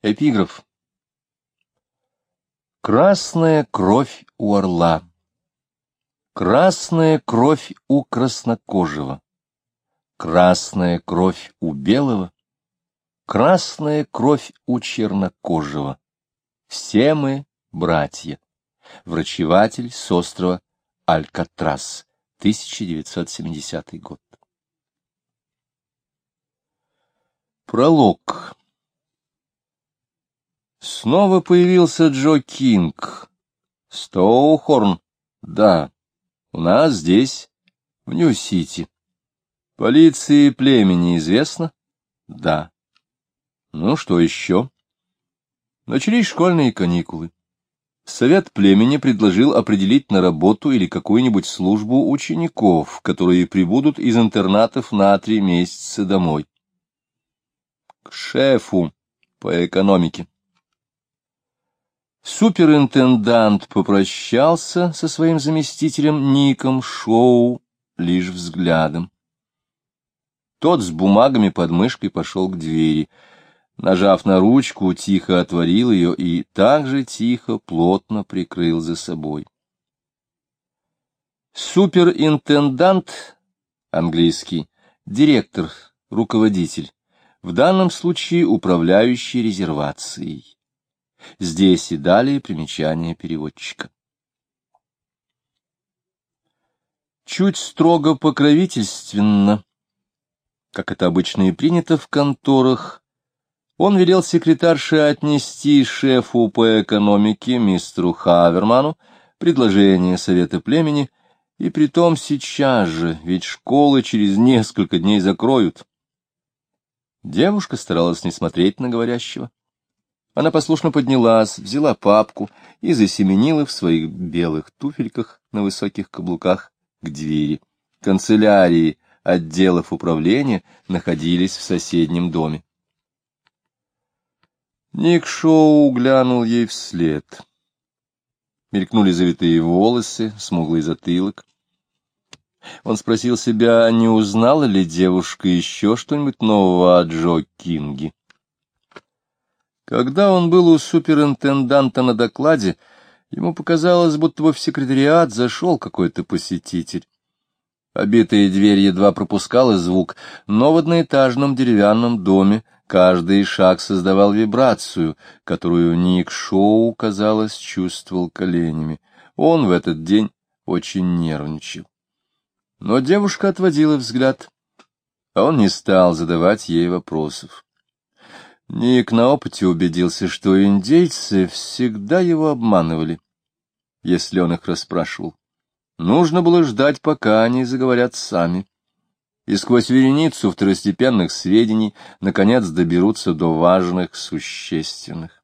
Эпиграф. Красная кровь у орла, красная кровь у краснокожего, красная кровь у белого, красная кровь у чернокожего. Все мы братья. Врачеватель с острова Алькатрас, 1970 год. Пролог. Снова появился Джо Кинг. Стоухорн. Да, у нас здесь, в Нью-Сити. Полиции племени известно? Да. Ну, что еще? Начались школьные каникулы. Совет племени предложил определить на работу или какую-нибудь службу учеников, которые прибудут из интернатов на 3 месяца домой. К шефу по экономике. Суперинтендант попрощался со своим заместителем Ником Шоу лишь взглядом. Тот с бумагами под мышкой пошел к двери. Нажав на ручку, тихо отворил ее и также тихо, плотно прикрыл за собой. Суперинтендант, английский, директор, руководитель, в данном случае управляющий резервацией. Здесь и далее примечание переводчика. Чуть строго покровительственно, как это обычно и принято в конторах, он велел секретарше отнести шефу по экономике мистеру Хаверману предложение совета племени, и притом сейчас же, ведь школы через несколько дней закроют. Девушка старалась не смотреть на говорящего. Она послушно поднялась, взяла папку и засеменила в своих белых туфельках на высоких каблуках к двери. Канцелярии отделов управления находились в соседнем доме. Ник Шоу глянул ей вслед. Мелькнули завитые волосы, смуглый затылок. Он спросил себя, не узнала ли девушка еще что-нибудь нового о Джо Кинге. Когда он был у суперинтенданта на докладе, ему показалось, будто в секретариат зашел какой-то посетитель. Обитая дверь едва пропускала звук, но в одноэтажном деревянном доме каждый шаг создавал вибрацию, которую Ник Шоу, казалось, чувствовал коленями. Он в этот день очень нервничал. Но девушка отводила взгляд, а он не стал задавать ей вопросов. Ник на опыте убедился, что индейцы всегда его обманывали, если он их расспрашивал. Нужно было ждать, пока они заговорят сами, и сквозь вереницу второстепенных сведений наконец доберутся до важных, существенных.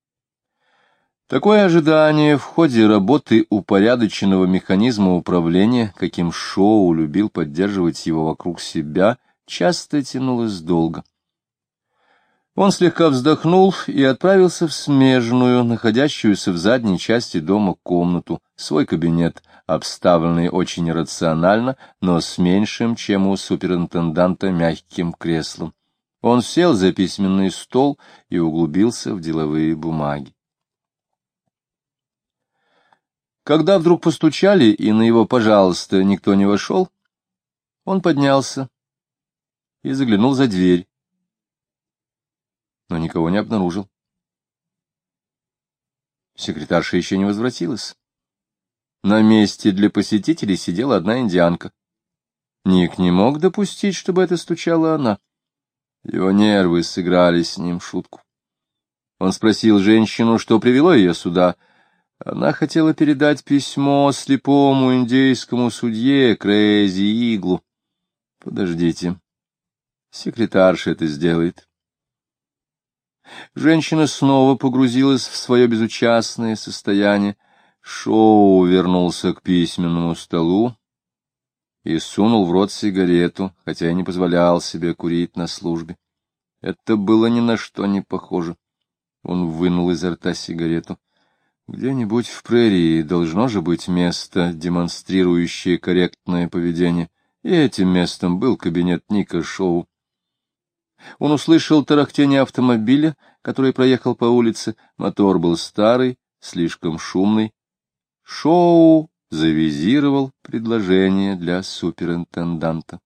Такое ожидание в ходе работы упорядоченного механизма управления, каким Шоу любил поддерживать его вокруг себя, часто тянулось долго. Он слегка вздохнул и отправился в смежную, находящуюся в задней части дома, комнату, свой кабинет, обставленный очень рационально, но с меньшим, чем у суперинтенданта, мягким креслом. Он сел за письменный стол и углубился в деловые бумаги. Когда вдруг постучали, и на его «пожалуйста» никто не вошел, он поднялся и заглянул за дверь, но никого не обнаружил. Секретарша еще не возвратилась. На месте для посетителей сидела одна индианка. Ник не мог допустить, чтобы это стучала она. Его нервы сыграли с ним шутку. Он спросил женщину, что привело ее сюда. Она хотела передать письмо слепому индейскому судье Крейзи Иглу. Подождите, секретарша это сделает. Женщина снова погрузилась в свое безучастное состояние. Шоу вернулся к письменному столу и сунул в рот сигарету, хотя и не позволял себе курить на службе. Это было ни на что не похоже. Он вынул изо рта сигарету. Где-нибудь в прерии должно же быть место, демонстрирующее корректное поведение, и этим местом был кабинет Ника Шоу. Он услышал тарахтение автомобиля, который проехал по улице. Мотор был старый, слишком шумный. Шоу завизировал предложение для суперинтенданта.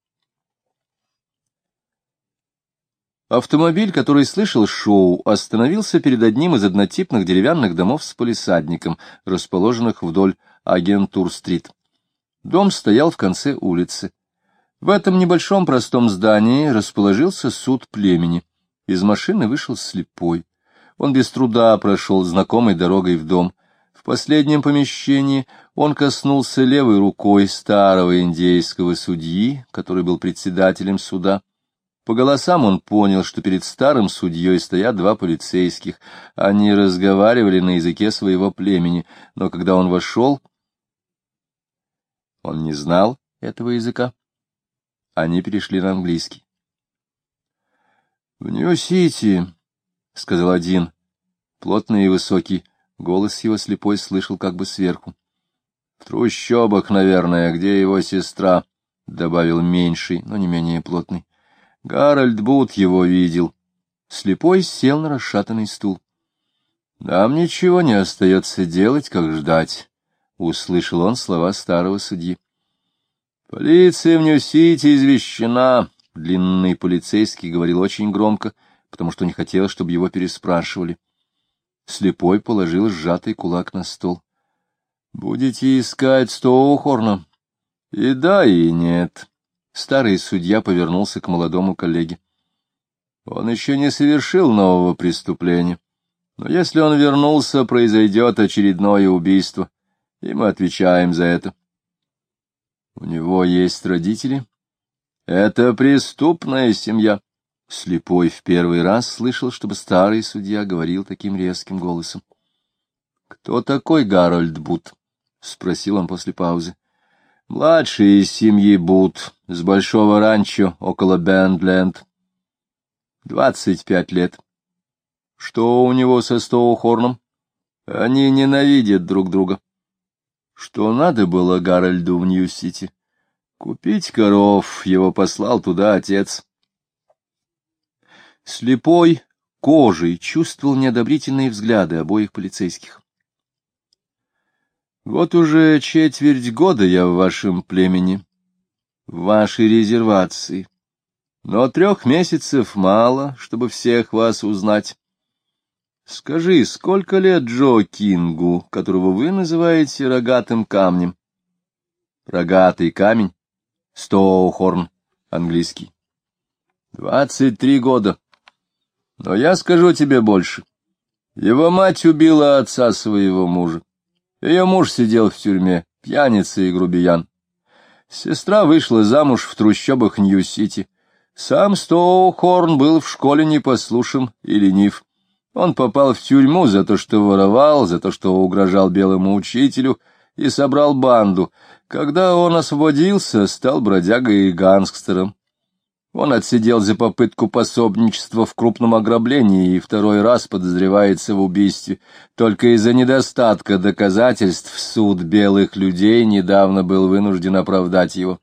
Автомобиль, который слышал Шоу, остановился перед одним из однотипных деревянных домов с палисадником, расположенных вдоль Агентур-стрит. Дом стоял в конце улицы. В этом небольшом простом здании расположился суд племени. Из машины вышел слепой. Он без труда прошел знакомой дорогой в дом. В последнем помещении он коснулся левой рукой старого индейского судьи, который был председателем суда. По голосам он понял, что перед старым судьей стоят два полицейских. Они разговаривали на языке своего племени, но когда он вошел, он не знал этого языка. Они перешли на английский. — В Нью-Сити, — сказал один, плотный и высокий. Голос его слепой слышал как бы сверху. — В трущобах, наверное, где его сестра, — добавил меньший, но не менее плотный. Гарольд Бут его видел. Слепой сел на расшатанный стул. — Нам ничего не остается делать, как ждать, — услышал он слова старого судьи. — Полиция в Нью-Сити извещена, — длинный полицейский говорил очень громко, потому что не хотел, чтобы его переспрашивали. Слепой положил сжатый кулак на стол. — Будете искать Стоухорна? — И да, и нет. Старый судья повернулся к молодому коллеге. — Он еще не совершил нового преступления, но если он вернулся, произойдет очередное убийство, и мы отвечаем за это. — У него есть родители? — Это преступная семья. Слепой в первый раз слышал, чтобы старый судья говорил таким резким голосом. — Кто такой Гарольд Бут? — спросил он после паузы. — Младший из семьи Бут, с большого ранчо около Бендленд. 25 лет. Что у него со Стоухорном? Они ненавидят друг друга. Что надо было Гарольду в Нью-Сити? Купить коров, его послал туда отец. Слепой кожей чувствовал неодобрительные взгляды обоих полицейских. Вот уже четверть года я в вашем племени, в вашей резервации, но 3 месяцев мало, чтобы всех вас узнать. Скажи, сколько лет Джо Кингу, которого вы называете рогатым камнем? Рогатый камень, Стоухорн, английский. 23 года. Но я скажу тебе больше. Его мать убила отца своего мужа. Ее муж сидел в тюрьме, пьяница и грубиян. Сестра вышла замуж в трущобах Нью-Сити. Сам Стоухорн был в школе непослушен и ленив. Он попал в тюрьму за то, что воровал, за то, что угрожал белому учителю, и собрал банду. Когда он освободился, стал бродягой и гангстером. Он отсидел за попытку пособничества в крупном ограблении и 2-й раз подозревается в убийстве. Только из-за недостатка доказательств суд белых людей недавно был вынужден оправдать его.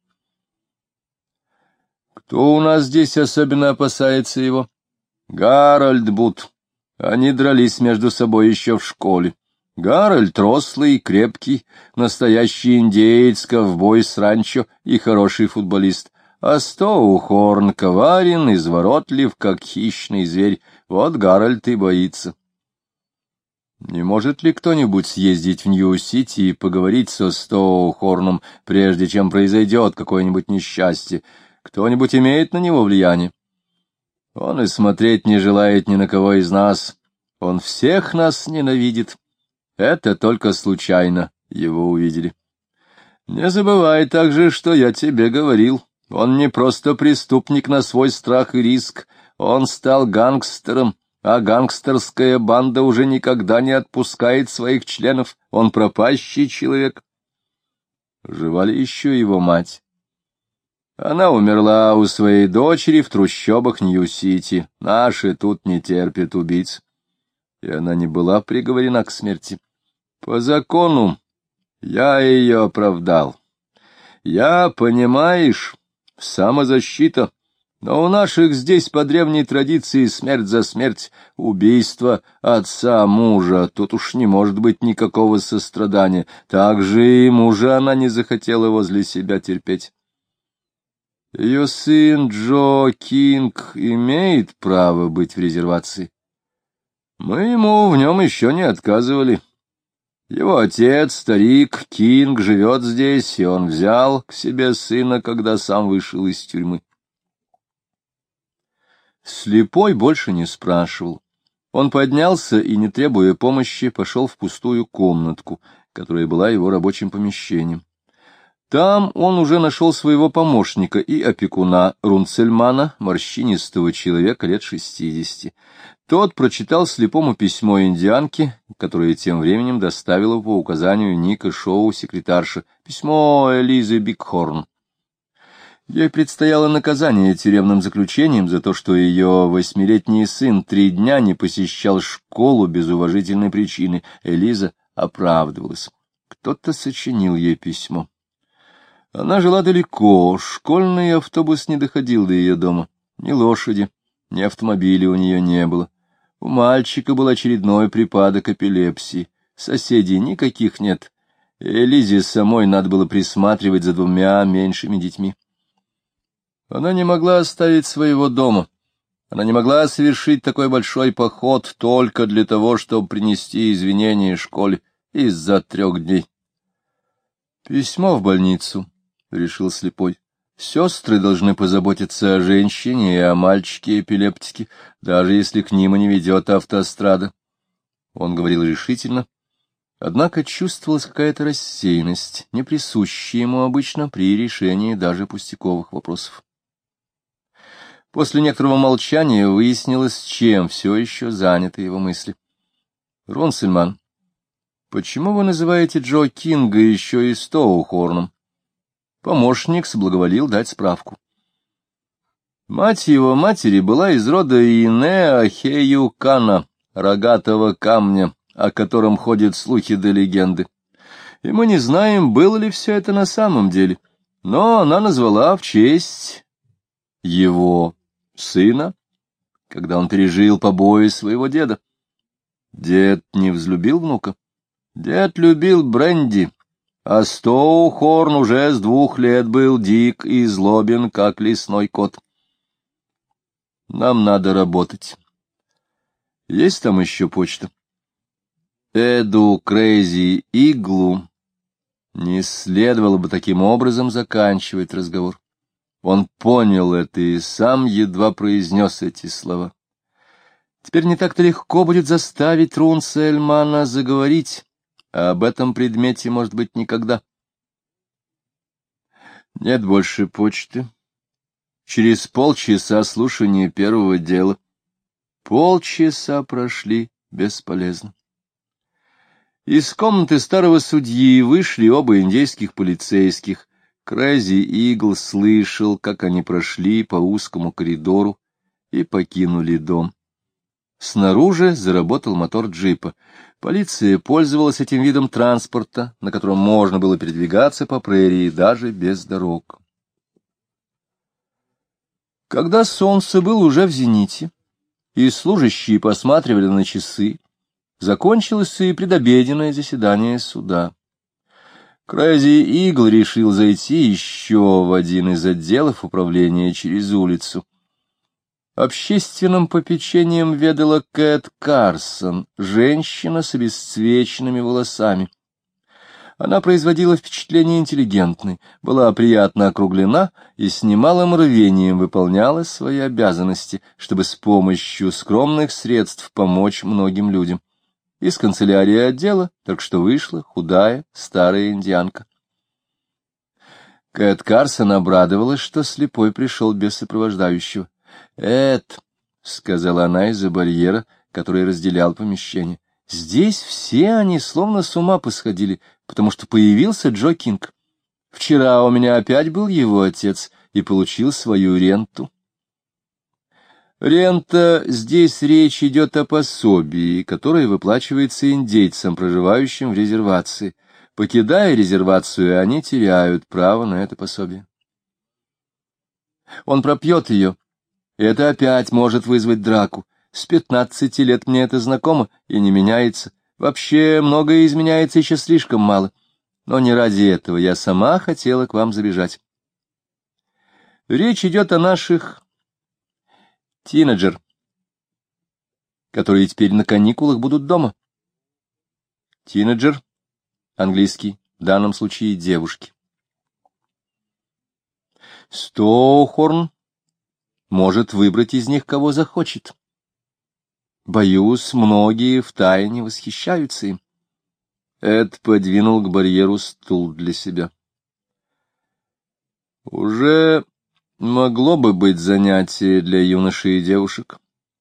Кто у нас здесь особенно опасается его? Гарольд Бут. Они дрались между собой еще в школе. Гарольд рослый, крепкий, настоящий индеец, ковбой с ранчо и хороший футболист. А Стоухорн коварен, изворотлив, как хищный зверь. Вот Гарольд и боится. Не может ли кто-нибудь съездить в Нью-Сити и поговорить со Стоухорном, прежде чем произойдет какое-нибудь несчастье? Кто-нибудь имеет на него влияние? Он и смотреть не желает ни на кого из нас. Он всех нас ненавидит. Это только случайно его увидели. Не забывай также, что я тебе говорил. Он не просто преступник на свой страх и риск, он стал гангстером, а гангстерская банда уже никогда не отпускает своих членов, он пропащий человек. Жива ли еще его мать? Она умерла у своей дочери в трущобах Нью-Сити, наши тут не терпят убийц, и она не была приговорена к смерти. По закону я ее оправдал. Я, понимаешь... Самозащита. Но у наших здесь по древней традиции смерть за смерть, убийство отца мужа, тут уж не может быть никакого сострадания, так же и мужа она не захотела возле себя терпеть. Ее сын Джо Кинг имеет право быть в резервации. Мы ему в нем еще не отказывали. Его отец, старик Кинг, живет здесь, и он взял к себе сына, когда сам вышел из тюрьмы. Слепой больше не спрашивал. Он поднялся и, не требуя помощи, пошел в пустую комнатку, которая была его рабочим помещением. Там он уже нашел своего помощника и опекуна Рунцельмана, морщинистого человека лет 60. Тот прочитал слепому письмо индианки, которое тем временем доставила по указанию Ника Шоу секретарша, письмо Элизы Бигхорн. Ей предстояло наказание тюремным заключением за то, что ее 8-летний сын 3 дня не посещал школу без уважительной причины. Элиза оправдывалась. Кто-то сочинил ей письмо. Она жила далеко, школьный автобус не доходил до ее дома. Ни лошади, ни автомобиля у нее не было. У мальчика был очередной припадок эпилепсии. Соседей никаких нет. Элизе самой надо было присматривать за 2 меньшими детьми. Она не могла оставить своего дома. Она не могла совершить такой большой поход только для того, чтобы принести извинения школе из-за 3 дней. Письмо в больницу, — решил слепой. Сестры должны позаботиться о женщине и о мальчике-эпилептике, даже если к ним и не ведет автострада. Он говорил решительно, однако чувствовалась какая-то рассеянность, не присущая ему обычно при решении даже пустяковых вопросов. После некоторого молчания выяснилось, чем все еще заняты его мысли. — Рунцельман, почему вы называете Джо Кинга еще и Стоухорном? Помощник соблаговолил дать справку. Мать его матери была из рода Инеа-Хею-Кана, рогатого камня, о котором ходят слухи да легенды. И мы не знаем, было ли все это на самом деле, но она назвала в честь его сына, когда он пережил побои своего деда. Дед не взлюбил внука. Дед любил бренди, а Стоухорн уже с 2 лет был дик и злобен, как лесной кот. Нам надо работать. Есть там еще почта? Эду Крейзи Иглу не следовало бы таким образом заканчивать разговор. Он понял это и сам едва произнес эти слова. Теперь не так-то легко будет заставить Рунцельмана заговорить, а об этом предмете, может быть, никогда. Нет больше почты. Через полчаса слушания первого дела. Полчаса прошли бесполезно. Из комнаты старого судьи вышли оба индейских полицейских. Крейзи Игл слышал, как они прошли по узкому коридору и покинули дом. Снаружи заработал мотор джипа. Полиция пользовалась этим видом транспорта, на котором можно было передвигаться по прерии даже без дорог. Когда солнце было уже в зените, и служащие посматривали на часы, закончилось и предобеденное заседание суда. Крейзи Игл решил зайти еще в один из отделов управления через улицу. Общественным попечением ведала Кэт Карсон, женщина с обесцвеченными волосами. Она производила впечатление интеллигентной, была приятно округлена и с немалым рвением выполняла свои обязанности, чтобы с помощью скромных средств помочь многим людям. Из канцелярии отдела только что вышла худая старая индианка. Кэт Карсон обрадовалась, что слепой пришел без сопровождающего. «Эд», — сказала она из-за барьера, который разделял помещение, — «здесь все они словно с ума посходили, потому что появился Джо Кинг. Вчера у меня опять был его отец и получил свою ренту». Рента — здесь речь идет о пособии, которое выплачивается индейцам, проживающим в резервации. Покидая резервацию, они теряют право на это пособие. Он пропьет ее Это опять может вызвать драку. С 15 лет мне это знакомо и не меняется. Вообще многое изменяется еще слишком мало. Но не ради этого я сама хотела к вам забежать. Речь идет о наших тинейджер, которые теперь на каникулах будут дома. Тинейджер, английский, в данном случае девушки. Стоухорн может выбрать из них, кого захочет. Боюсь, многие втайне восхищаются им. Эд подвинул к барьеру стул для себя. Уже могло бы быть занятие для юношей и девушек.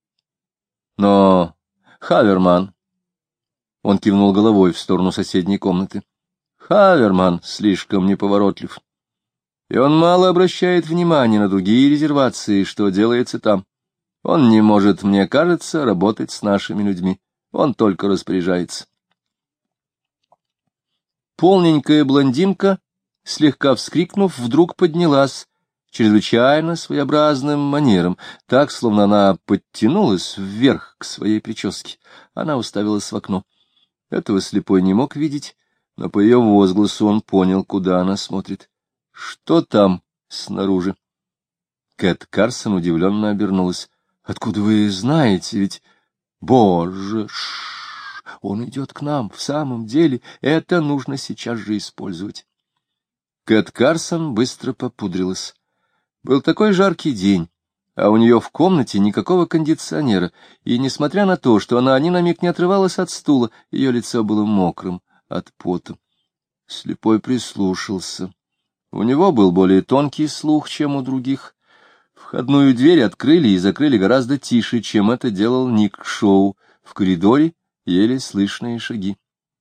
Но Хаверман... Он кивнул головой в сторону соседней комнаты. Хаверман слишком неповоротлив. И он мало обращает внимания на другие резервации, что делается там. Он не может, мне кажется, работать с нашими людьми. Он только распоряжается. Полненькая блондинка, слегка вскрикнув, вдруг поднялась чрезвычайно своеобразным манером, так, словно она подтянулась вверх к своей прическе. Она уставилась в окно. Этого слепой не мог видеть, но по ее возгласу он понял, куда она смотрит. Что там снаружи? Кэт Карсон удивленно обернулась. — Откуда вы знаете? Ведь... Боже! Он идет к нам. В самом деле, это нужно сейчас же использовать. Кэт Карсон быстро попудрилась. Был такой жаркий день, а у нее в комнате никакого кондиционера, и, несмотря на то, что она ни на миг не отрывалась от стула, ее лицо было мокрым от пота. Слепой прислушался. У него был более тонкий слух, чем у других. Входную дверь открыли и закрыли гораздо тише, чем это делал Ник Шоу. В коридоре еле слышные шаги.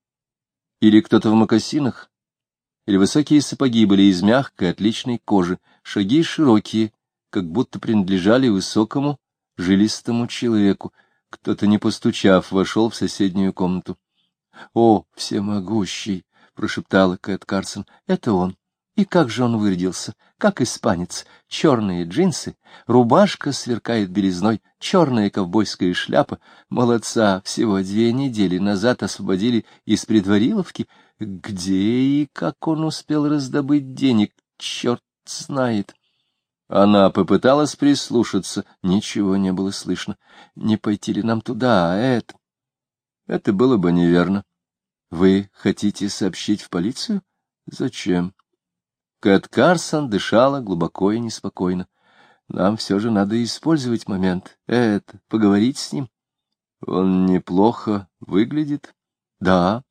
Или кто-то в мокасинах, или высокие сапоги были из мягкой, отличной кожи, шаги широкие, как будто принадлежали высокому, жилистому человеку. Кто-то, не постучав, вошел в соседнюю комнату. — О, всемогущий! — прошептала Кэт Карсон. — Это он. И как же он вырядился, как испанец. Черные джинсы, рубашка сверкает белизной, черная ковбойская шляпа. Молодца, всего 2 недели назад освободили из предвариловки. Где и как он успел раздобыть денег, черт знает. Она попыталась прислушаться, ничего не было слышно. Не пойти ли нам туда, Эд? Это было бы неверно. Вы хотите сообщить в полицию? Зачем? Кэт Карсон дышала глубоко и неспокойно. Нам все же надо использовать момент. Это, поговорить с ним. Он неплохо выглядит. Да.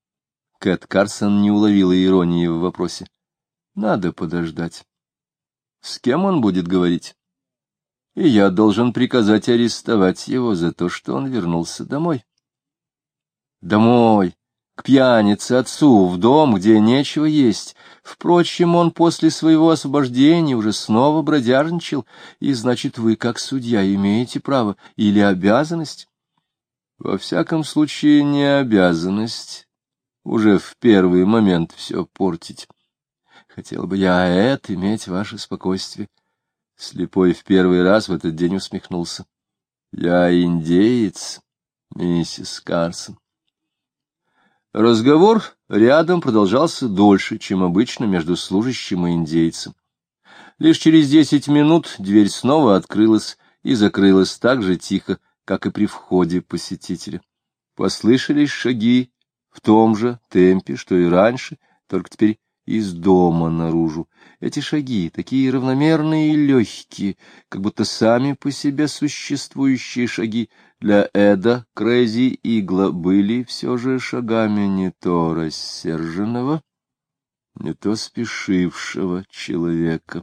Кэт Карсон не уловила иронии в вопросе. Надо подождать. С кем он будет говорить? И я должен приказать арестовать его за то, что он вернулся домой. Домой. К пьянице, отцу, в дом, где нечего есть. Впрочем, он после своего освобождения уже снова бродяжничал, и, значит, вы, как судья, имеете право или обязанность? Во всяком случае, не обязанность уже в первый момент все портить. Хотел бы я, Эд, иметь ваше спокойствие. Слепой в первый раз в этот день усмехнулся. Я индеец, миссис Карсон. Разговор рядом продолжался дольше, чем обычно между служащим и индейцем. Лишь через 10 минут дверь снова открылась и закрылась так же тихо, как и при входе посетителя. Послышались шаги в том же темпе, что и раньше, только теперь из дома наружу. Эти шаги, такие равномерные и легкие, как будто сами по себе существующие шаги, для Эда Крейзи Игла были все же шагами не то рассерженного, не то спешившего человека.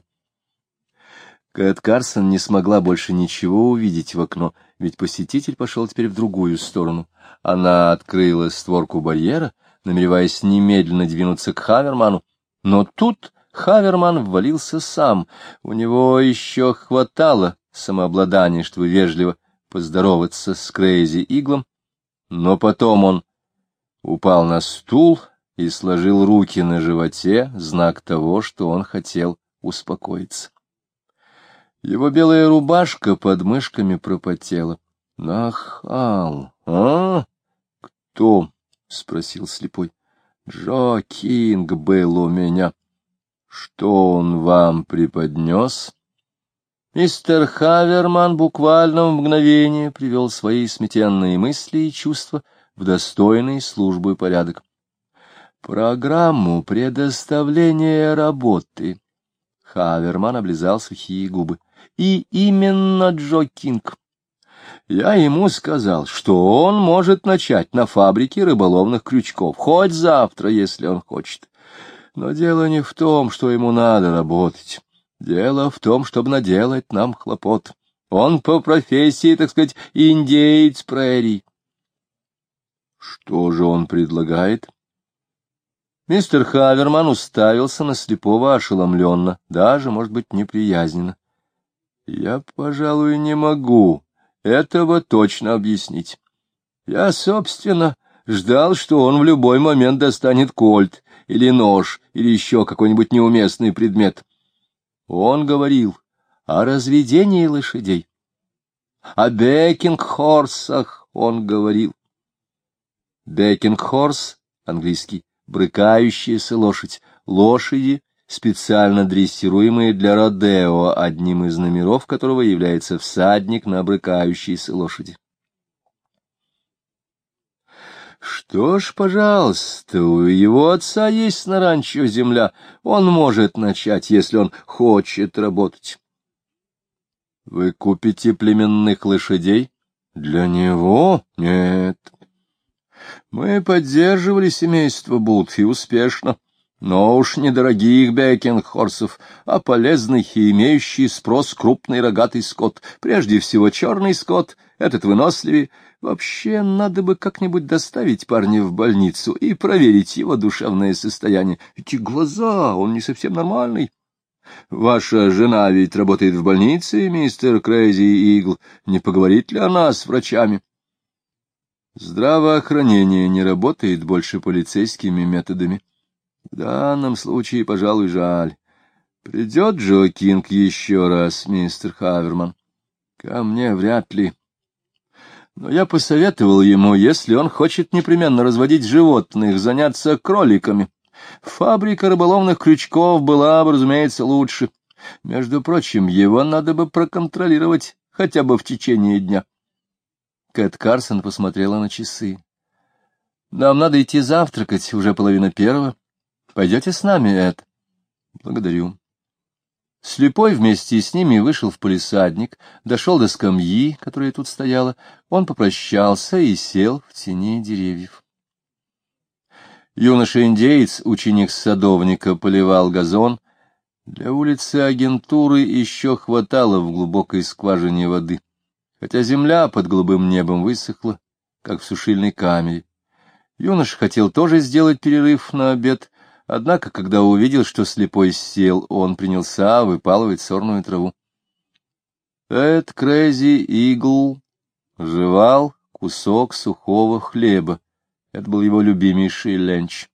Кэт Карсон не смогла больше ничего увидеть в окно, ведь посетитель пошел теперь в другую сторону. Она открыла створку барьера, намереваясь немедленно двинуться к Хаверману, но тут Хаверман ввалился сам. У него еще хватало самообладания, чтобы вежливо поздороваться с Крейзи Иглом, но потом он упал на стул и сложил руки на животе, знак того, что он хотел успокоиться. Его белая рубашка под мышками пропотела. — Нахал, а? — Кто? — спросил слепой. — Джо Кинг был у меня. — Что он вам преподнес? Мистер Хаверман буквально в мгновение привел свои сметенные мысли и чувства в достойный службу и порядок. Программу предоставления работы. Хаверман облизал сухие губы. И именно Джо Кинг. Я ему сказал, что он может начать на фабрике рыболовных крючков, хоть завтра, если он хочет. Но дело не в том, что ему надо работать. Дело в том, чтобы наделать нам хлопот. Он по профессии, так сказать, индеец прерий. Что же он предлагает? Мистер Хаверман уставился на слепого ошеломленно, даже, может быть, неприязненно. Я, пожалуй, не могу этого точно объяснить. Я, собственно, ждал, что он в любой момент достанет кольт или нож или еще какой-нибудь неуместный предмет. Он говорил о разведении лошадей, о бекинг-хорсах он говорил. Бекинг-хорс, английский, брыкающаяся лошадь, лошади, специально дрессируемые для родео, одним из номеров которого является всадник на брыкающейся лошади. Что ж, пожалуйста, у его отца есть на ранчо земля, он может начать, если он хочет работать. Вы купите племенных лошадей? Для него? Нет. Мы поддерживали семейство Бут и успешно, но уж недорогих бекинг-хорсов, а полезный и имеющий спрос крупный рогатый скот, прежде всего черный скот, этот выносливее. Вообще, надо бы как-нибудь доставить парня в больницу и проверить его душевное состояние. Эти глаза, он не совсем нормальный. Ваша жена ведь работает в больнице, мистер Крейзи Игл. Не поговорит ли она с врачами? Здравоохранение не работает больше полицейскими методами. В данном случае, пожалуй, жаль. Придет Джо Кинг еще раз, мистер Хаверман? Ко мне вряд ли. Но я посоветовал ему, если он хочет непременно разводить животных, заняться кроликами. Фабрика рыболовных крючков была бы, разумеется, лучше. Между прочим, его надо бы проконтролировать хотя бы в течение дня. Кэт Карсон посмотрела на часы. — Нам надо идти завтракать, уже 1:30. Пойдете с нами, Эд? — Благодарю. Слепой вместе с ними вышел в палисадник, дошел до скамьи, которая тут стояла. Он попрощался и сел в тени деревьев. Юноша-индеец, ученик садовника, поливал газон. Для улицы агентуры еще хватало в глубокой скважине воды, хотя земля под голубым небом высохла, как в сушильной камере. Юноша хотел тоже сделать перерыв на обед, однако, когда увидел, что слепой сел, он принялся выпалывать сорную траву. Эд Крейзи Игл жевал кусок сухого хлеба. Это был его любимейший ленч.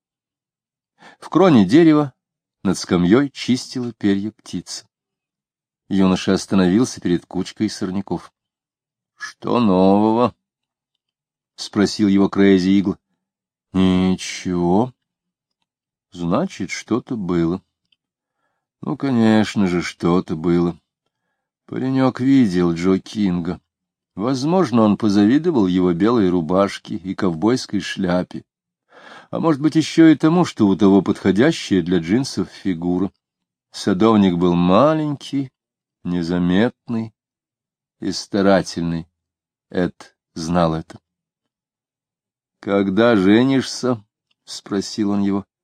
В кроне дерева над скамьей чистила перья птица. Юноша остановился перед кучкой сорняков. — Что нового? — спросил его Крейзи Игл. — Ничего. — Значит, что-то было. — Ну, конечно же, что-то было. Паренек видел Джо Кинга. Возможно, он позавидовал его белой рубашке и ковбойской шляпе. А может быть, еще и тому, что у того подходящая для джинсов фигура. Садовник был маленький, незаметный и старательный. Эд знал это. — Когда женишься? — спросил он его.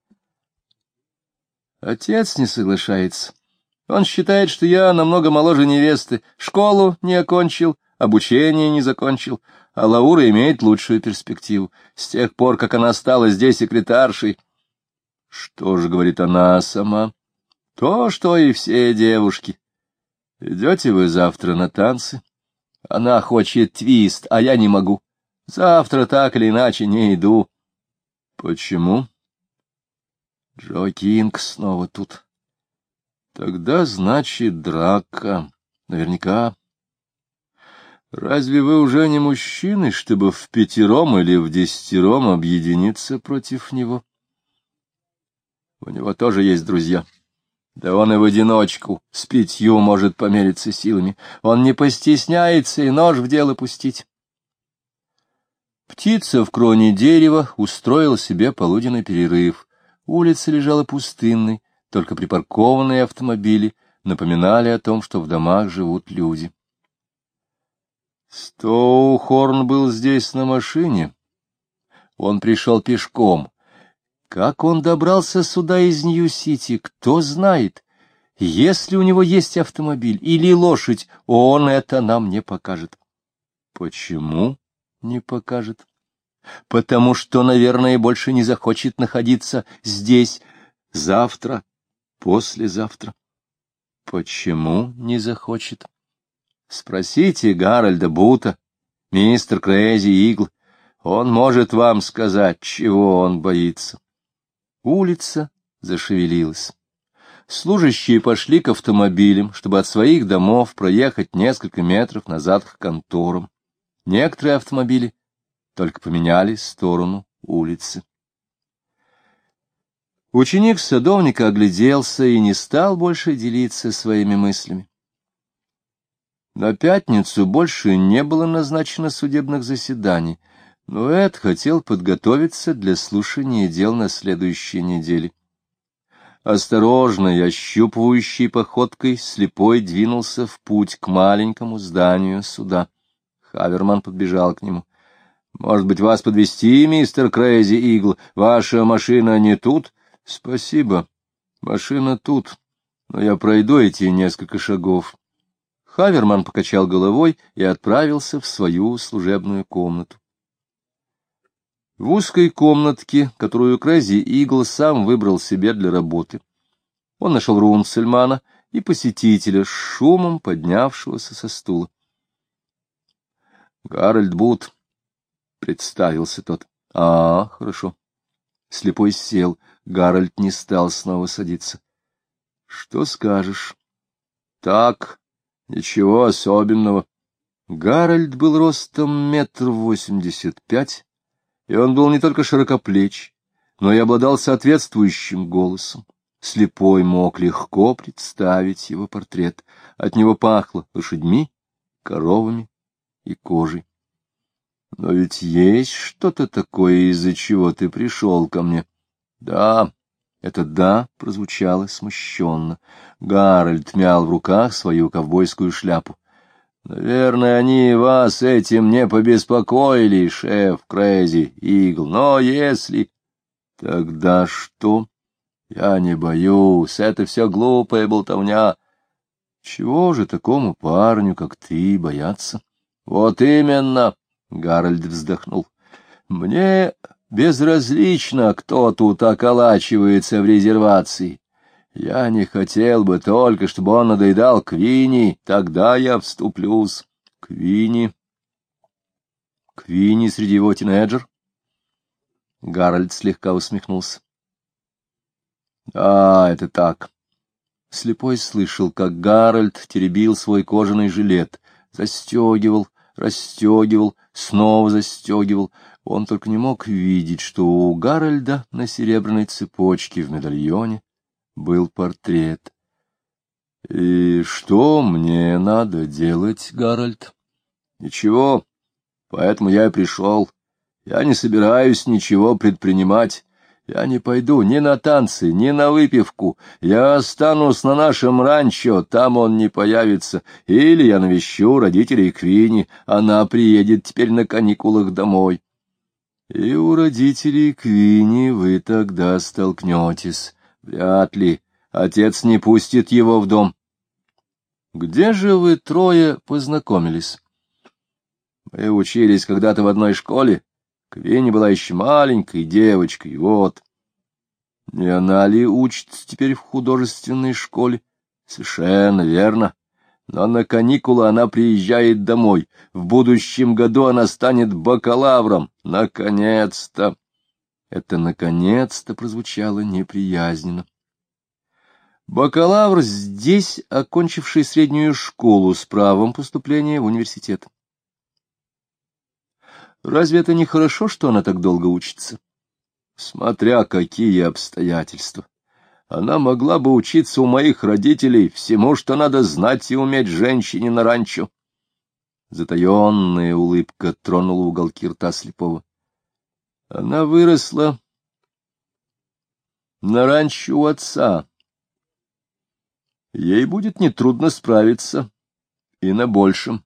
— Отец не соглашается. Он считает, что я намного моложе невесты, школу не окончил, обучение не закончил, а Лаура имеет лучшую перспективу, с тех пор, как она стала здесь секретаршей. Что же говорит она сама? То, что и все девушки. Идете вы завтра на танцы? Она хочет твист, а я не могу. Завтра так или иначе не иду. Почему? Джо Кинг снова тут. Тогда, значит, драка. Наверняка. Разве вы уже не мужчины, чтобы в пятером или в десятером объединиться против него? У него тоже есть друзья. Да он и в одиночку с 5 может помериться силами. Он не постесняется и нож в дело пустить. Птица в кроне дерева устроила себе полуденный перерыв. Улица лежала пустынной, только припаркованные автомобили напоминали о том, что в домах живут люди. Стоухорн был здесь на машине. Он пришел пешком. Как он добрался сюда из Нью-Сити, кто знает. Если у него есть автомобиль или лошадь, он это нам не покажет. Почему не покажет? Потому что, наверное, больше не захочет находиться здесь завтра, послезавтра. Почему не захочет? Спросите Гарольда Бута, мистер Крейзи Игл. Он может вам сказать, чего он боится. Улица зашевелилась. Служащие пошли к автомобилям, чтобы от своих домов проехать несколько метров назад к конторам. Некоторые автомобили только поменяли сторону улицы. Ученик садовника огляделся и не стал больше делиться своими мыслями. На пятницу больше не было назначено судебных заседаний, но Эд хотел подготовиться для слушания дел на следующей неделе. Осторожной, ощупывающей походкой, слепой двинулся в путь к маленькому зданию суда. Хаверман подбежал к нему. — Может быть, вас подвезти, мистер Крейзи Игл? Ваша машина не тут? — Спасибо. Машина тут, но я пройду эти несколько шагов. Хаверман покачал головой и отправился в свою служебную комнату. В узкой комнатке, которую Крейзи Игл сам выбрал себе для работы, он нашел Рунцельмана и посетителя с шумом поднявшегося со стула. — Гарольд Бут, — представился тот. — Хорошо. Слепой сел. Гарольд не стал снова садиться. — Что скажешь? — Так, ничего особенного. Гарольд был ростом 1,85 м, и он был не только широкоплеч, но и обладал соответствующим голосом. Слепой мог легко представить его портрет. От него пахло лошадьми, коровами и кожей. Но ведь есть что-то такое, из-за чего ты пришел ко мне. Да, это «да» прозвучало смущенно. Гарольд мял в руках свою ковбойскую шляпу. Наверное, они вас этим не побеспокоили, шеф Крейзи Игл, но если... Тогда что? Я не боюсь, это все глупая болтовня. Чего же такому парню, как ты, бояться? Вот именно, Гарольд вздохнул. Мне безразлично, кто тут околачивается в резервации. Я не хотел бы только, чтобы он надоедал Квинни, тогда я вступлюсь. Квинни? Квинни среди его тинейджер? Гарольд слегка усмехнулся. Это так. Слепой слышал, как Гарольд теребил свой кожаный жилет, застегивал, расстегивал, снова застегивал. Он только не мог видеть, что у Гарольда на серебряной цепочке в медальоне был портрет. — И что мне надо делать, Гарольд? — Ничего, поэтому я и пришел. Я не собираюсь ничего предпринимать. Я не пойду ни на танцы, ни на выпивку. Я останусь на нашем ранчо, там он не появится. Или я навещу родителей Квинни, она приедет теперь на каникулах домой. И у родителей Квинни вы тогда столкнетесь. Вряд ли. Отец не пустит его в дом. Где же вы трое познакомились? Мы учились когда-то в одной школе. Квинни была еще маленькой девочкой, вот. Не она ли учится теперь в художественной школе? Совершенно верно. Но на каникулы она приезжает домой. В будущем году она станет бакалавром. Наконец-то! Это «наконец-то» прозвучало неприязненно. Бакалавр здесь, окончивший среднюю школу с правом поступления в университет. Разве это не хорошо, что она так долго учится? Смотря какие обстоятельства. Она могла бы учиться у моих родителей всему, что надо знать и уметь женщине на ранчо. Затаенная улыбка тронула уголки рта слепого. Она выросла на ранчо у отца. Ей будет нетрудно справиться и на большем.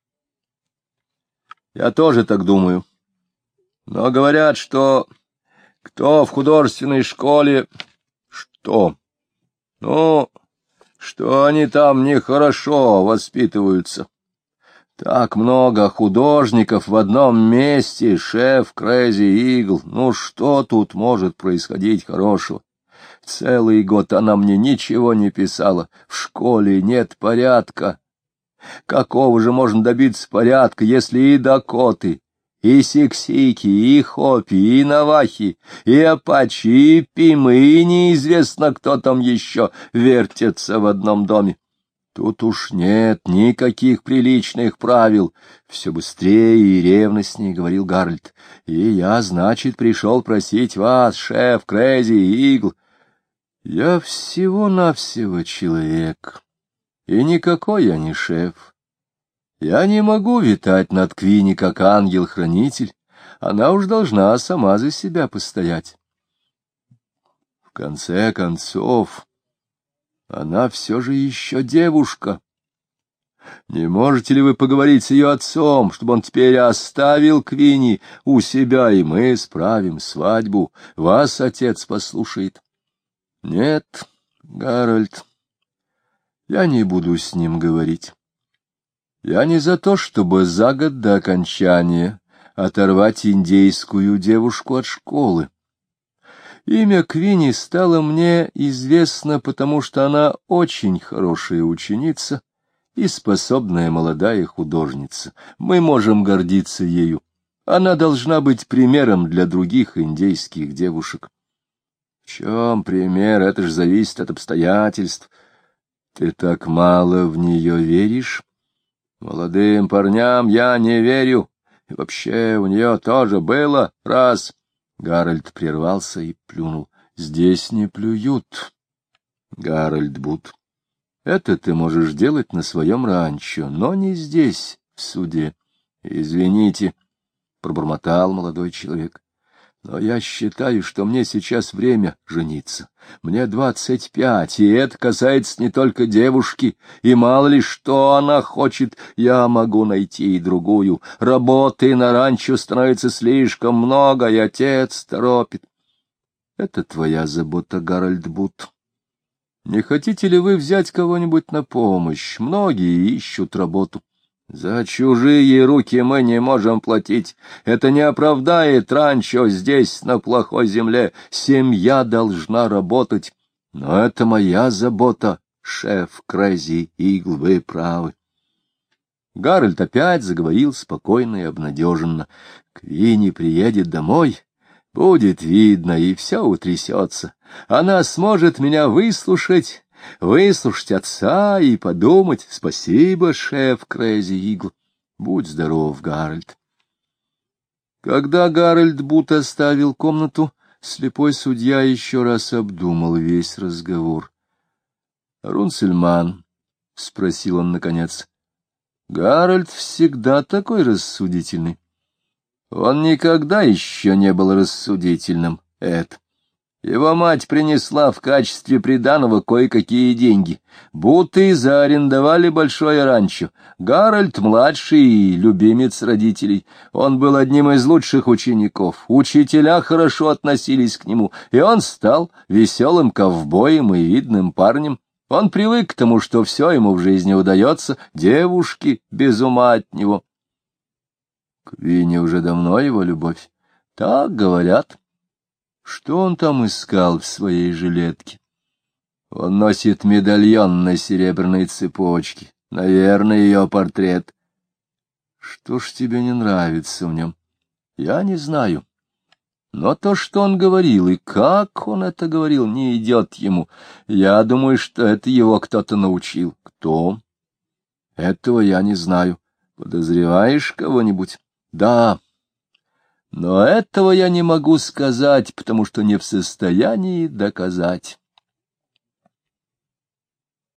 Я тоже так думаю. Но говорят, что кто в художественной школе... Что? Ну, что они там нехорошо воспитываются. Так много художников в одном месте, шеф Crazy Eagle. Ну, что тут может происходить хорошего? Целый год она мне ничего не писала. В школе нет порядка. Какого же можно добиться порядка, если и дакоты, и сиксики, и хопи, и навахи, и апачи, и пимы, и неизвестно, кто там еще вертятся в одном доме? Тут уж нет никаких приличных правил. Все быстрее и ревностнее говорил Гарольд. И я, значит, пришел просить вас, шеф Crazy Eagle. Я всего-навсего человек, и никакой я не шеф. Я не могу витать над Квинни, как ангел-хранитель. Она уж должна сама за себя постоять. В конце концов, она все же еще девушка. Не можете ли вы поговорить с ее отцом, чтобы он теперь оставил Квинни у себя, и мы справим свадьбу? Вас отец послушает. Нет, Гарольд, я не буду с ним говорить. Я не за то, чтобы за год до окончания оторвать индейскую девушку от школы. Имя Квинни стало мне известно, потому что она очень хорошая ученица и способная молодая художница. Мы можем гордиться ею. Она должна быть примером для других индейских девушек. В чем пример? Это же зависит от обстоятельств. Ты так мало в нее веришь? Молодым парням я не верю. И вообще у нее тоже было раз. Гарольд прервался и плюнул. Здесь не плюют, Гарольд Бут. Это ты можешь делать на своем ранчо, но не здесь, в суде. Извините, пробормотал молодой человек. Но я считаю, что мне сейчас время жениться. Мне 25, и это касается не только девушки, и мало ли что она хочет, я могу найти и другую. Работы на ранчо становится слишком много, и отец торопит. Это твоя забота, Гарольд Бут. Не хотите ли вы взять кого-нибудь на помощь? Многие ищут работу. За чужие руки мы не можем платить. Это не оправдает ранчо здесь, на плохой земле. Семья должна работать. Но это моя забота, шеф Crazy Eagle, вы правы. Гарольд опять заговорил спокойно и обнадеженно. Квинни приедет домой, будет видно, и все утрясется. Она сможет меня выслушать отца и подумать. Спасибо, шеф Crazy Eagle. Будь здоров, Гарольд. Когда Гарольд Бут оставил комнату, слепой судья еще раз обдумал весь разговор. — Рунцельман, — спросил он наконец, — Гарольд всегда такой рассудительный. Он никогда еще не был рассудительным, Эд. Его мать принесла в качестве приданого кое-какие деньги. Буты заарендовали большое ранчо. Гарольд младший, любимец родителей. Он был одним из лучших учеников. Учителя хорошо относились к нему, и он стал веселым ковбоем и видным парнем. Он привык к тому, что все ему в жизни удается, девушки без ума от него. Квинни уже давно его любовь. Так говорят. Что он там искал в своей жилетке? Он носит медальон на серебряной цепочке. Наверное, ее портрет. Что ж тебе не нравится в нем? Я не знаю. Но то, что он говорил, и как он это говорил, не идет ему. Я думаю, что это его кто-то научил. Кто? Этого я не знаю. Подозреваешь кого-нибудь? Да. Но этого я не могу сказать, потому что не в состоянии доказать.